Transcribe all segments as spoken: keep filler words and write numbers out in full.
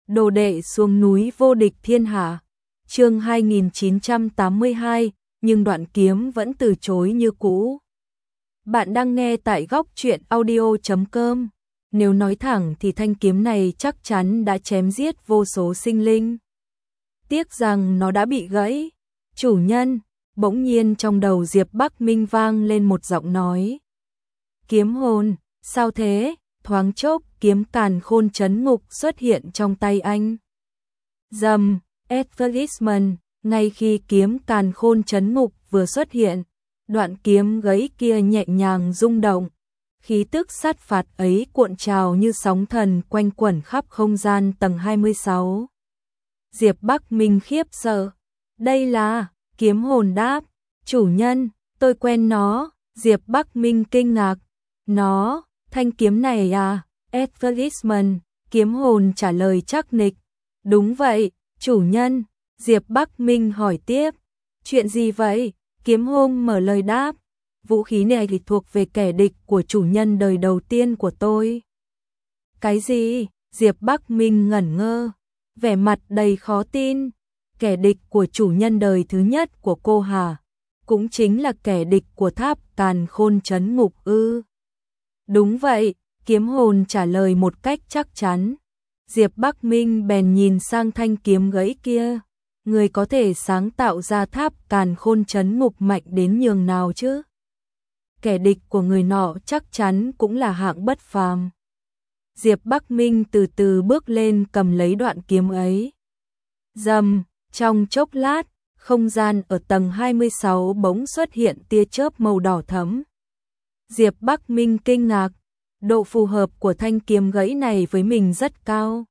Đồ đệ xuống núi vô địch thiên hạ. Chương hai nghìn chín trăm tám mươi hai, nhưng Đoạn Kiếm vẫn từ chối như cũ. Bạn đang nghe tại góc truyện audio chấm com. Nếu nói thẳng thì thanh kiếm này chắc chắn đã chém giết vô số sinh linh. Tiếc rằng nó đã bị gãy. Chủ nhân, bỗng nhiên trong đầu Diệp Bắc Minh vang lên một giọng nói. Kiếm hồn, sao thế? Thoáng chốc, kiếm càn khôn chấn ngục xuất hiện trong tay anh. Dầm, advertisement, ngay khi kiếm càn khôn chấn ngục vừa xuất hiện, đoạn kiếm gãy kia nhẹ nhàng rung động. Khí tức sát phạt ấy cuộn trào như sóng thần quanh quẩn khắp không gian tầng hai mươi sáu. Diệp Bắc Minh khiếp sợ. Đây là kiếm hồn đáp. Chủ nhân, tôi quen nó. Diệp Bắc Minh kinh ngạc. Nó, thanh kiếm này à? Advertisement, kiếm hồn trả lời chắc nịch. Đúng vậy, chủ nhân. Diệp Bắc Minh hỏi tiếp. Chuyện gì vậy? Kiếm hồn mở lời đáp. Vũ khí này thì thuộc về kẻ địch của chủ nhân đời đầu tiên của tôi. Cái gì? Diệp Bắc Minh ngẩn ngơ, vẻ mặt đầy khó tin. Kẻ địch của chủ nhân đời thứ nhất của cô hả? Cũng chính là kẻ địch của tháp càn khôn trấn ngục ư? Đúng vậy, kiếm hồn trả lời một cách chắc chắn. Diệp Bắc Minh bèn nhìn sang thanh kiếm gãy kia. Người có thể sáng tạo ra tháp càn khôn trấn ngục mạnh đến nhường nào chứ? Kẻ địch của người nọ chắc chắn cũng là hạng bất phàm. Diệp Bắc Minh từ từ bước lên cầm lấy đoạn kiếm ấy. Dầm, trong chốc lát, không gian ở tầng hai mươi sáu bỗng xuất hiện tia chớp màu đỏ thẫm. Diệp Bắc Minh kinh ngạc, độ phù hợp của thanh kiếm gãy này với mình rất cao.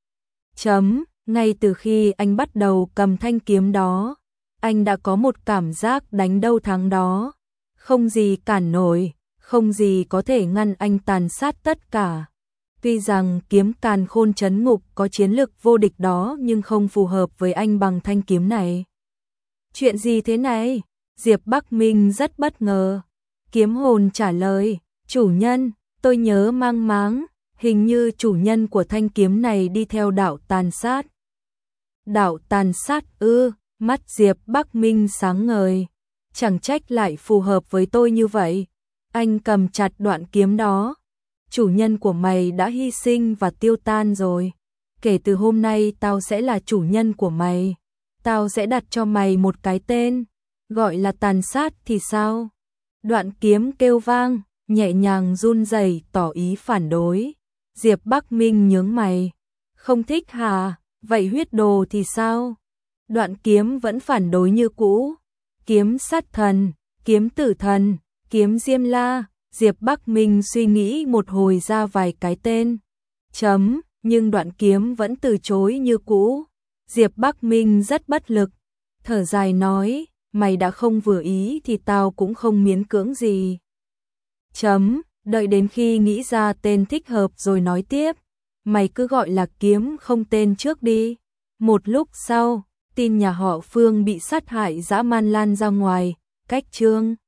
Chấm, ngay từ khi anh bắt đầu cầm thanh kiếm đó, anh đã có một cảm giác đánh đâu thắng đó. Không gì cản nổi, không gì có thể ngăn anh tàn sát tất cả. Tuy rằng kiếm càn khôn trấn ngục có chiến lực vô địch đó nhưng không phù hợp với anh bằng thanh kiếm này. Chuyện gì thế này? Diệp Bắc Minh rất bất ngờ. Kiếm hồn trả lời, chủ nhân, tôi nhớ mang máng, hình như chủ nhân của thanh kiếm này đi theo đạo tàn sát. Đạo tàn sát ư? Mắt Diệp Bắc Minh sáng ngời. Chẳng trách lại phù hợp với tôi như vậy. Anh cầm chặt đoạn kiếm đó. Chủ nhân của mày đã hy sinh và tiêu tan rồi. Kể từ hôm nay tao sẽ là chủ nhân của mày. Tao sẽ đặt cho mày một cái tên. Gọi là tàn sát thì sao? Đoạn kiếm kêu vang, nhẹ nhàng run rẩy tỏ ý phản đối. Diệp Bắc Minh nhướng mày. Không thích hả? Vậy huyết đồ thì sao? Đoạn kiếm vẫn phản đối như cũ. Kiếm sát thần, kiếm tử thần, kiếm diêm la. Diệp Bắc Minh suy nghĩ một hồi ra vài cái tên. Chấm, nhưng đoạn kiếm vẫn từ chối như cũ. Diệp Bắc Minh rất bất lực. Thở dài nói, mày đã không vừa ý thì tao cũng không miễn cưỡng gì. Chấm, đợi đến khi nghĩ ra tên thích hợp rồi nói tiếp. Mày cứ gọi là kiếm không tên trước đi. Một lúc sau, tin nhà họ Phương bị sát hại dã man lan ra ngoài, cách chương